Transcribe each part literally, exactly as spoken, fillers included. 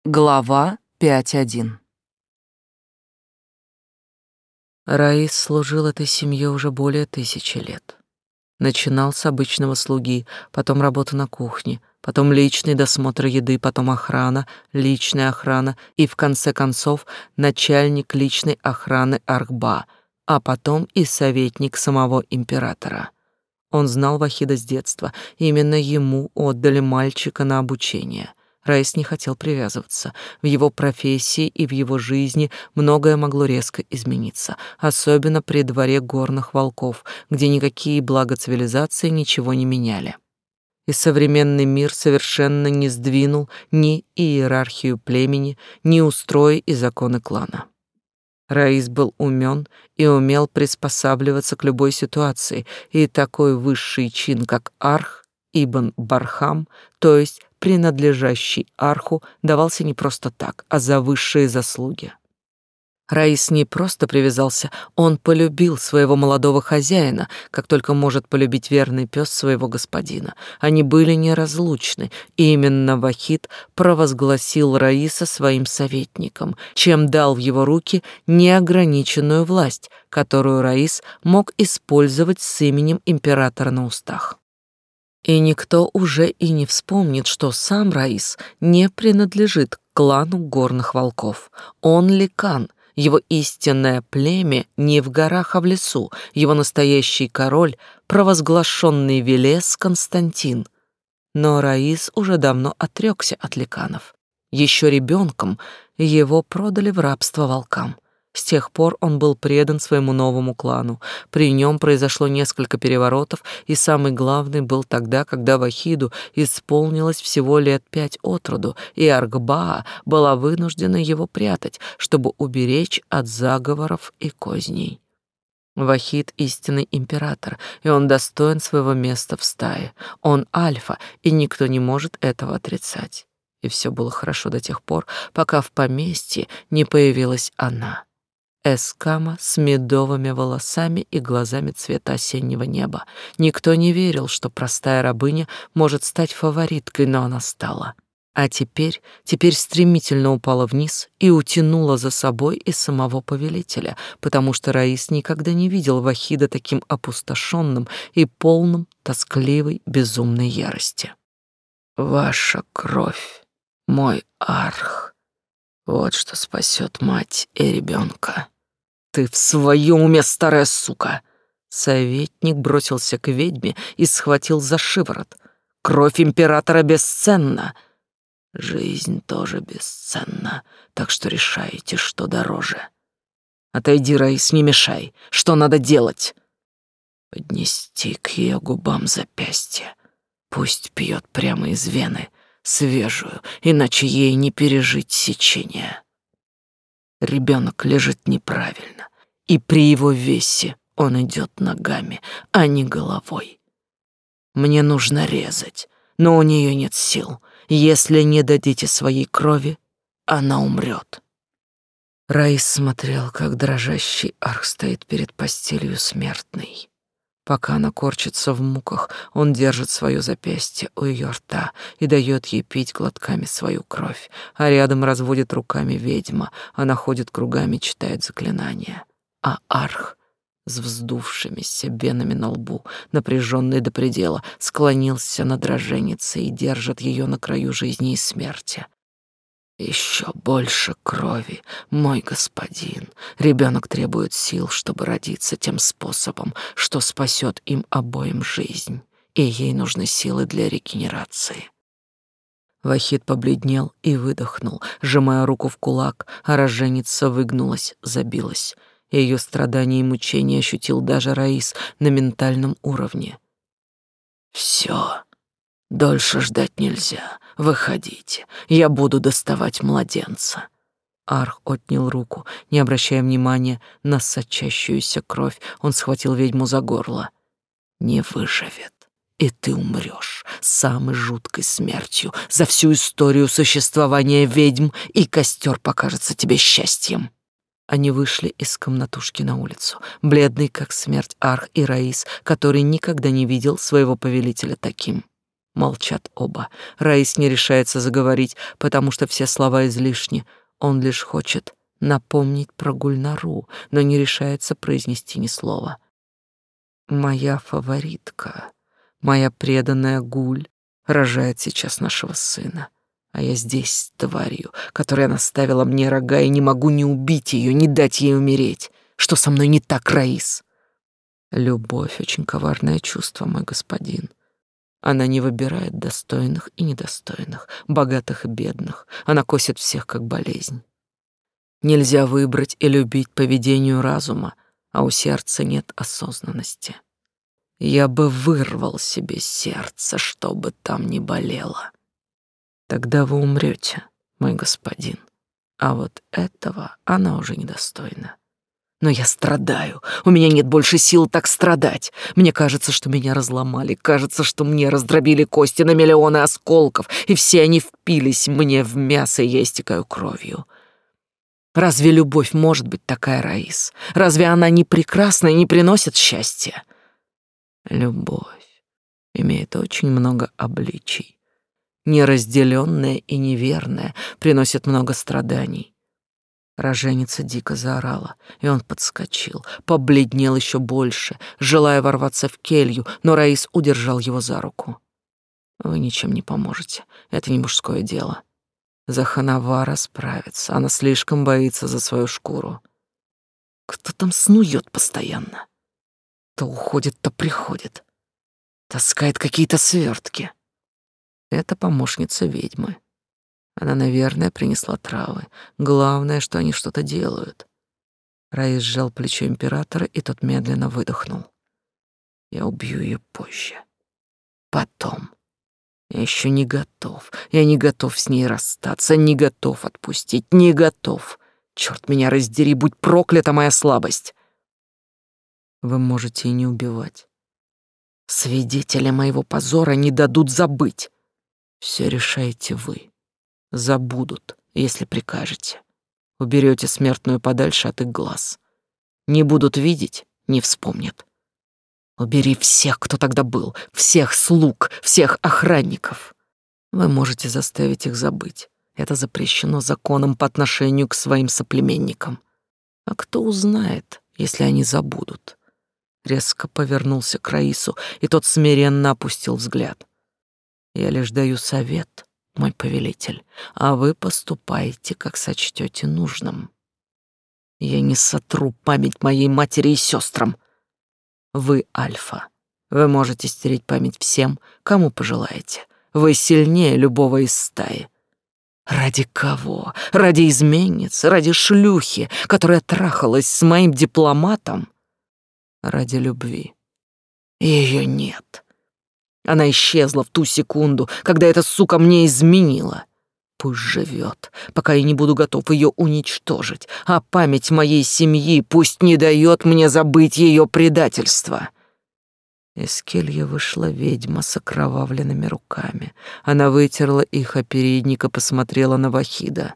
Глава пять один. Раис служил этой семье уже более тысячи лет. Начинал с обычного слуги, потом работа на кухне, потом личный досмотр еды, потом охрана, личная охрана и, в конце концов, начальник личной охраны Архба, а потом и советник самого императора. Он знал Вахида с детства, именно ему отдали мальчика на обучение. Раис не хотел привязываться. В его профессии и в его жизни многое могло резко измениться, особенно при дворе горных волков, где никакие блага цивилизации ничего не меняли. И современный мир совершенно не сдвинул ни иерархию племени, ни устрои и законы клана. Раис был умен и умел приспосабливаться к любой ситуации, и такой высший чин, как Арх Ибн Бархам, то есть принадлежащий Арху, давался не просто так, а за высшие заслуги. Раис не просто привязался, он полюбил своего молодого хозяина, как только может полюбить верный пес своего господина. Они были неразлучны, и именно Вахид провозгласил Раиса своим советником, чем дал в его руки неограниченную власть, которую Раис мог использовать с именем императора на устах. И никто уже и не вспомнит, что сам Раис не принадлежит к клану горных волков. Он ликан, его истинное племя не в горах, а в лесу, его настоящий король, провозглашенный Велес Константин. Но Раис уже давно отрекся от ликанов. Еще ребенком его продали в рабство волкам. С тех пор он был предан своему новому клану. При нем произошло несколько переворотов, и самый главный был тогда, когда Вахиду исполнилось всего лет пять от роду, и Архбаа была вынуждена его прятать, чтобы уберечь от заговоров и козней. Вахид — истинный император, и он достоин своего места в стае. Он альфа, и никто не может этого отрицать. И все было хорошо до тех пор, пока в поместье не появилась она. Эскама с медовыми волосами и глазами цвета осеннего неба. Никто не верил, что простая рабыня может стать фавориткой, но она стала. А теперь, теперь стремительно упала вниз и утянула за собой и самого повелителя, потому что Раис никогда не видел Вахида таким опустошенным и полным тоскливой, безумной ярости. «Ваша кровь, мой Арх. Вот что спасет мать и ребенка». «Ты в своем уме, старая сука!» Советник бросился к ведьме и схватил за шиворот. «Кровь императора бесценна!» «Жизнь тоже бесценна, так что решайте, что дороже». «Отойди, Раис, не мешай. Что надо делать?» «Поднести к ее губам запястье. Пусть пьет прямо из вены, свежую, иначе ей не пережить сечение. Ребенок лежит неправильно, и при его весе он идет ногами, а не головой. Мне нужно резать, но у нее нет сил. Если не дадите своей крови, она умрет». Раис смотрел, как дрожащий Арх стоит перед постелью смертной. Пока она корчится в муках, он держит свое запястье у ее рта и дает ей пить глотками свою кровь, а рядом разводит руками ведьма, она ходит кругами, читает заклинания. А Арх с вздувшимися венами на лбу, напряженный до предела, склонился над роженицей и держит ее на краю жизни и смерти. «Еще больше крови, мой господин. Ребенок требует сил, чтобы родиться тем способом, что спасет им обоим жизнь, и ей нужны силы для регенерации». Вахид побледнел и выдохнул, сжимая руку в кулак, а роженица выгнулась, забилась. Ее страдания и мучения ощутил даже Раис на ментальном уровне. «Все. Дольше ждать нельзя. Выходите, я буду доставать младенца». Арх отнял руку, не обращая внимания на сочащуюся кровь. Он схватил ведьму за горло. «Не выживет, и ты умрешь самой жуткой смертью за всю историю существования ведьм, и костер покажется тебе счастьем». Они вышли из комнатушки на улицу, бледный как смерть Арх и Раис, который никогда не видел своего повелителя таким. Молчат оба. Раис не решается заговорить, потому что все слова излишни. Он лишь хочет напомнить про Гульнару, но не решается произнести ни слова. Моя фаворитка, моя преданная Гуль, рожает сейчас нашего сына. А я здесь с тварью, которая наставила мне рога, и не могу ни убить ее, ни дать ей умереть. Что со мной не так, Раис? Любовь — очень коварное чувство, мой господин. Она не выбирает достойных и недостойных, богатых и бедных. Она косит всех, как болезнь. Нельзя выбрать и любить по ведению разума, а у сердца нет осознанности. Я бы вырвал себе сердце, чтобы там не болело. Тогда вы умрете, мой господин. А вот этого она уже недостойна. Но я страдаю. У меня нет больше сил так страдать. Мне кажется, что меня разломали. Кажется, что мне раздробили кости на миллионы осколков, и все они впились мне в мясо, и я истекаю кровью. Разве любовь может быть такая, Раис? Разве она не прекрасна и не приносит счастья? Любовь имеет очень много обличий. Неразделенная и неверная, приносит много страданий. Роженица дико заорала, и он подскочил, побледнел еще больше, желая ворваться в келью, но Раис удержал его за руку. Вы ничем не поможете, это не мужское дело. Заханавара справится, она слишком боится за свою шкуру. Кто там снует постоянно? То уходит, то приходит. Таскает какие-то свертки. Это помощница ведьмы. Она, наверное, принесла травы. Главное, что они что-то делают. Раис сжал плечо императора, и тот медленно выдохнул. Я убью ее позже. Потом. Я еще не готов. Я не готов с ней расстаться, не готов отпустить, не готов. Черт меня раздери, будь проклята моя слабость. Вы можете и не убивать. Свидетеля моего позора не дадут забыть. Все решаете вы. Забудут, если прикажете. Уберете смертную подальше от их глаз. Не будут видеть, не вспомнят. Убери всех, кто тогда был, всех слуг, всех охранников. Вы можете заставить их забыть. Это запрещено законом по отношению к своим соплеменникам. А кто узнает, если они забудут? Резко повернулся к Раису, и тот смиренно опустил взгляд. Я лишь даю совет, мой повелитель, а вы поступаете, как сочтете нужным. Я не сотру память моей матери и сестрам. Вы альфа. Вы можете стереть память всем, кому пожелаете. Вы сильнее любого из стаи. Ради кого? Ради изменницы, ради шлюхи, которая трахалась с моим дипломатом? Ради любви. Ее нет. Она исчезла в ту секунду, когда эта сука мне изменила. Пусть живет, пока я не буду готов ее уничтожить, а память моей семьи пусть не дает мне забыть ее предательство. Из кельи вышла ведьма с окровавленными руками. Она вытерла их о передник и посмотрела на Вахида.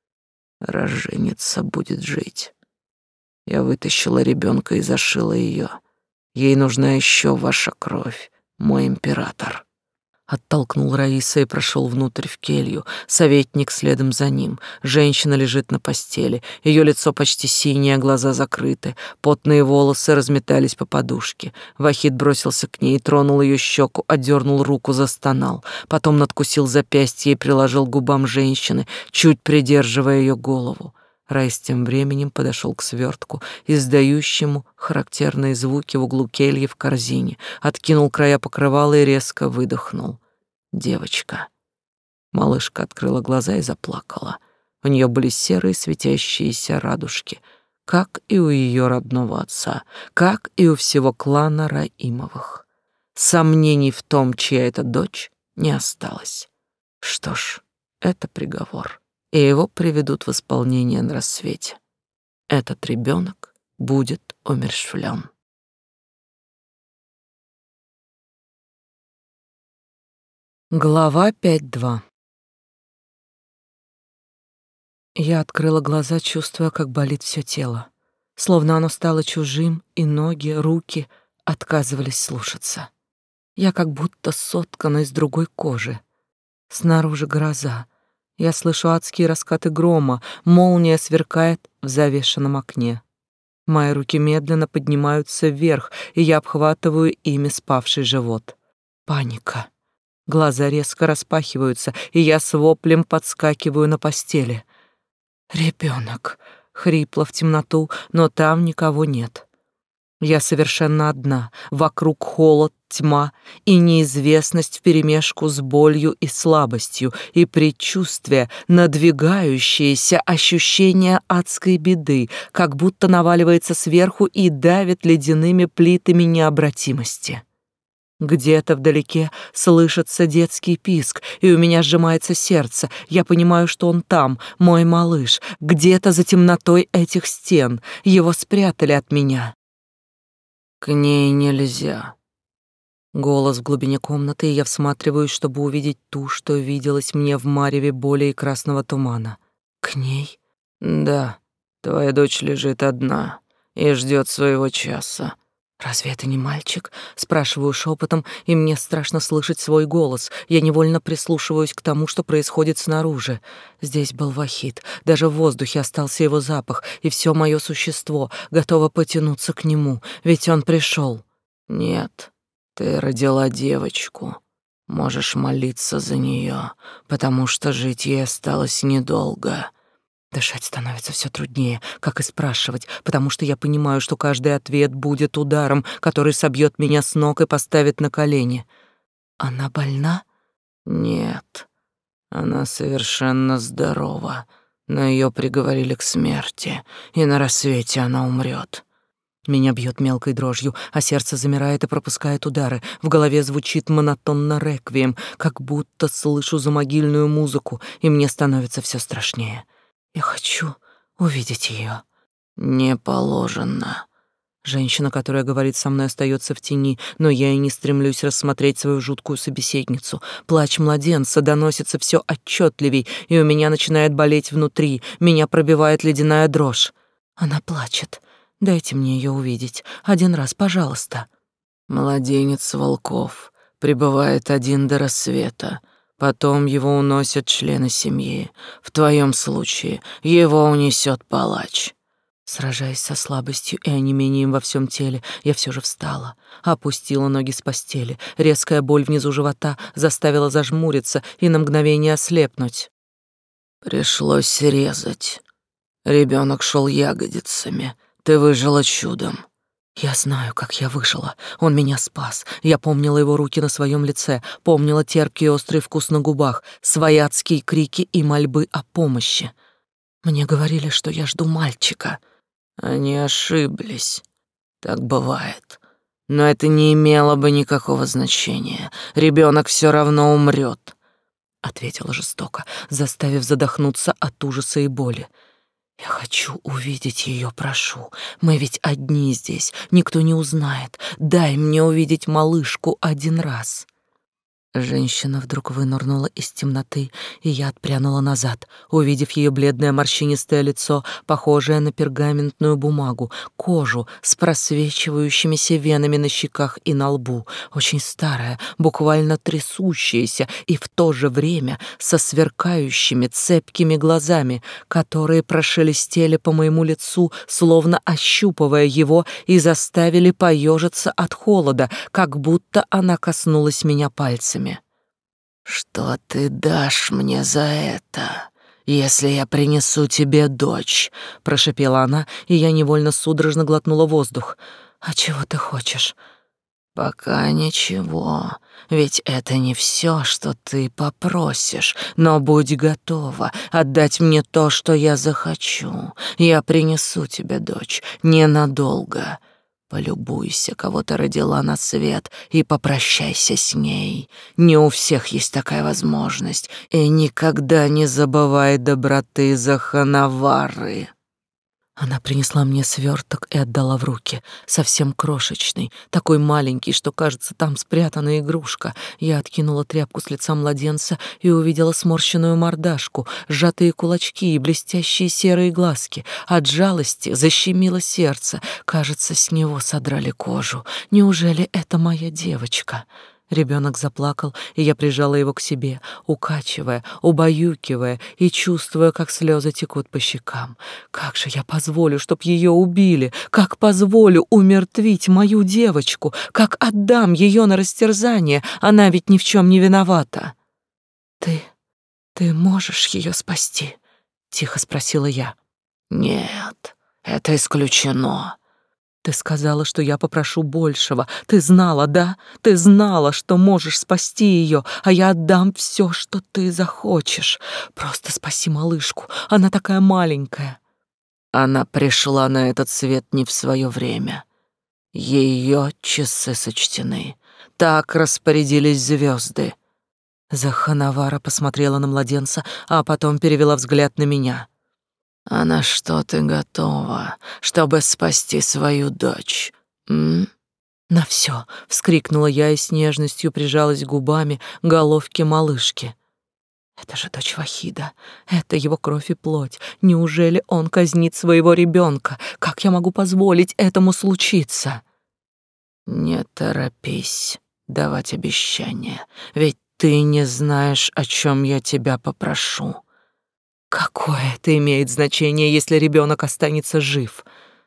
Роженица будет жить. Я вытащила ребенка и зашила ее. Ей нужна еще ваша кровь, мой император. Оттолкнул Раиса и прошел внутрь в келью. Советник следом за ним. Женщина лежит на постели. Ее лицо почти синее, глаза закрыты. Потные волосы разметались по подушке. Вахид бросился к ней, тронул ее щеку, отдернул руку, застонал. Потом надкусил запястье и приложил к губам женщины, чуть придерживая ее голову. Раис тем временем подошел к свертку, издающему характерные звуки в углу кельи в корзине, откинул края покрывала и резко выдохнул. Девочка. Малышка открыла глаза и заплакала. У нее были серые светящиеся радужки, как и у ее родного отца, как и у всего клана Раимовых. Сомнений в том, чья это дочь, не осталось. Что ж, это приговор, и его приведут в исполнение на рассвете. Этот ребенок будет умерщвлен. Глава пять два. Я открыла глаза, чувствуя, как болит все тело. Словно оно стало чужим, и ноги, руки отказывались слушаться. Я как будто соткана из другой кожи. Снаружи гроза. Я слышу адские раскаты грома, молния сверкает в завешенном окне. Мои руки медленно поднимаются вверх, и я обхватываю ими спавший живот. Паника. Глаза резко распахиваются, и я с воплем подскакиваю на постели. Ребенок. Хрипло в темноту, но там никого нет. Я совершенно одна. Вокруг холод, тьма и неизвестность вперемешку с болью и слабостью, и предчувствие, надвигающееся ощущение адской беды, как будто наваливается сверху и давит ледяными плитами необратимости. Где-то вдалеке слышится детский писк, и у меня сжимается сердце. Я понимаю, что он там, мой малыш, где-то за темнотой этих стен. Его спрятали от меня. К ней нельзя. Голос в глубине комнаты, и я всматриваюсь, чтобы увидеть ту, что виделась мне в мареве боли и красного тумана. К ней? Да, твоя дочь лежит одна и ждет своего часа. «Разве это не мальчик?» — спрашиваю шепотом, и мне страшно слышать свой голос. Я невольно прислушиваюсь к тому, что происходит снаружи. Здесь был Вахид, даже в воздухе остался его запах, и все мое существо готово потянуться к нему, ведь он пришел. «Нет, ты родила девочку. Можешь молиться за нее, потому что жить ей осталось недолго». Дышать становится все труднее, как и спрашивать, потому что я понимаю, что каждый ответ будет ударом, который собьет меня с ног и поставит на колени. Она больна? Нет, она совершенно здорова, но ее приговорили к смерти, и на рассвете она умрет. Меня бьет мелкой дрожью, а сердце замирает и пропускает удары. В голове звучит монотонно реквием, как будто слышу замогильную музыку, и мне становится все страшнее. Я хочу увидеть ее. Не положено. Женщина, которая говорит со мной, остается в тени, но я и не стремлюсь рассмотреть свою жуткую собеседницу. Плач младенца доносится все отчетливей, и у меня начинает болеть внутри, меня пробивает ледяная дрожь. Она плачет. Дайте мне ее увидеть. Один раз, пожалуйста. Младенец волков пребывает один до рассвета. Потом его уносят члены семьи. В твоем случае его унесет палач. Сражаясь со слабостью и онемением во всем теле, я все же встала, опустила ноги с постели. Резкая боль внизу живота заставила зажмуриться и на мгновение ослепнуть. Пришлось резать. Ребенок шел ягодицами. Ты выжила чудом. Я знаю, как я выжила. Он меня спас. Я помнила его руки на своем лице, помнила терпкий острый вкус на губах, свои адские крики и мольбы о помощи. Мне говорили, что я жду мальчика. Они ошиблись. Так бывает. Но это не имело бы никакого значения. Ребенок все равно умрет, ответила жестоко, заставив задохнуться от ужаса и боли. Я хочу увидеть ее, прошу. Мы ведь одни здесь, никто не узнает. Дай мне увидеть малышку один раз. Женщина вдруг вынырнула из темноты, и я отпрянула назад, увидев ее бледное морщинистое лицо, похожее на пергаментную бумагу, кожу с просвечивающимися венами на щеках и на лбу, очень старая, буквально трясущаяся, и в то же время со сверкающими цепкими глазами, которые прошелестели по моему лицу, словно ощупывая его, и заставили поежиться от холода, как будто она коснулась меня пальцами. «Что ты дашь мне за это, если я принесу тебе дочь?» — прошипела она, и я невольно судорожно глотнула воздух. «А чего ты хочешь?» «Пока ничего, ведь это не все, что ты попросишь, но будь готова отдать мне то, что я захочу. Я принесу тебе дочь ненадолго». Полюбуйся, кого ты родила на свет, и попрощайся с ней. Не у всех есть такая возможность, и никогда не забывай доброты Заханавары. Она принесла мне сверток и отдала в руки, совсем крошечный, такой маленький, что, кажется, там спрятана игрушка. Я откинула тряпку с лица младенца и увидела сморщенную мордашку, сжатые кулачки и блестящие серые глазки. От жалости защемило сердце. Кажется, с него содрали кожу. Неужели это моя девочка? Ребенок заплакал, и я прижала его к себе, укачивая, убаюкивая и чувствуя, как слезы текут по щекам. Как же я позволю, чтоб ее убили? Как позволю умертвить мою девочку? Как отдам ее на растерзание? Она ведь ни в чем не виновата. Ты, ты можешь ее спасти? Тихо спросила я. Нет, это исключено. Ты сказала, что я попрошу большего. Ты знала, да? Ты знала, что можешь спасти ее, а я отдам все, что ты захочешь. Просто спаси малышку. Она такая маленькая. Она пришла на этот свет не в свое время. Ее часы сочтены. Так распорядились звезды. Заханавара посмотрела на младенца, а потом перевела взгляд на меня. А на что ты готова, чтобы спасти свою дочь? М? На все, вскрикнула я и с нежностью прижалась губами к головке малышки. Это же дочь Вахида, это его кровь и плоть. Неужели он казнит своего ребенка? Как я могу позволить этому случиться? Не торопись давать обещания, ведь ты не знаешь, о чем я тебя попрошу. Какое это имеет значение, если ребенок останется жив?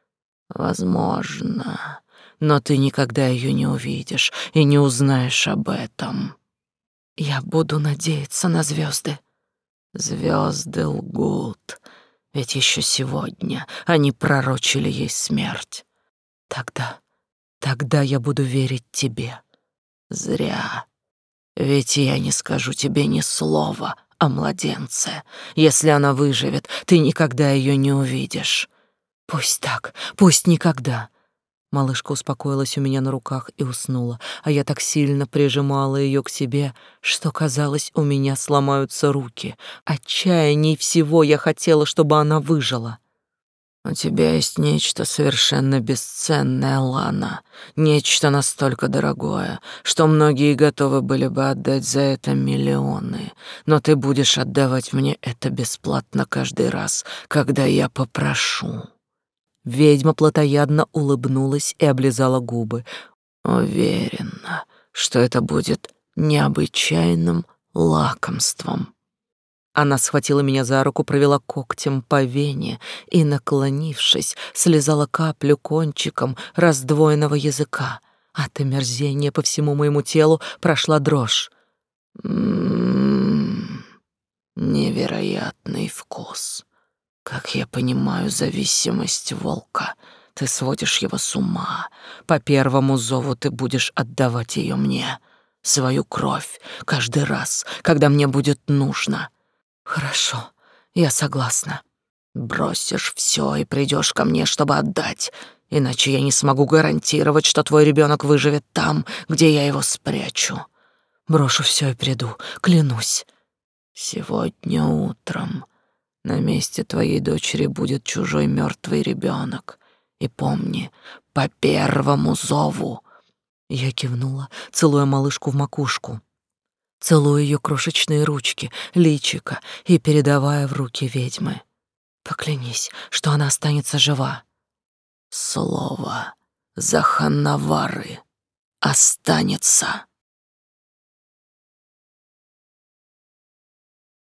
Возможно, но ты никогда ее не увидишь и не узнаешь об этом. Я буду надеяться на звезды. Звезды лгут, ведь еще сегодня они пророчили ей смерть. Тогда, тогда я буду верить тебе. Зря, ведь я не скажу тебе ни слова о младенце. Если она выживет, ты никогда ее не увидишь. Пусть так, пусть никогда. Малышка успокоилась у меня на руках и уснула, а я так сильно прижимала ее к себе, что, казалось, у меня сломаются руки. Отчаянней всего я хотела, чтобы она выжила. У тебя есть нечто совершенно бесценное, Лана, нечто настолько дорогое, что многие готовы были бы отдать за это миллионы, но ты будешь отдавать мне это бесплатно каждый раз, когда я попрошу. Ведьма плотоядно улыбнулась и облизала губы. Уверена, что это будет необычайным лакомством. Она схватила меня за руку, провела когтем по вене и, наклонившись, слезала каплю кончиком раздвоенного языка. От омерзения по всему моему телу прошла дрожь. М-м-м, невероятный вкус. Как я понимаю, зависимость волка. Ты сводишь его с ума. По первому зову ты будешь отдавать ее мне, свою кровь, каждый раз, когда мне будет нужно. Хорошо, я согласна. Бросишь все и придешь ко мне, чтобы отдать, иначе я не смогу гарантировать, что твой ребенок выживет там, где я его спрячу. Брошу все и приду, клянусь. Сегодня утром на месте твоей дочери будет чужой мертвый ребенок. И помни, по первому зову. Я кивнула, целуя малышку в макушку. Целуя ее крошечные ручки, личико и передавая в руки ведьмы. Поклянись, что она останется жива. Слово Заханавары останется.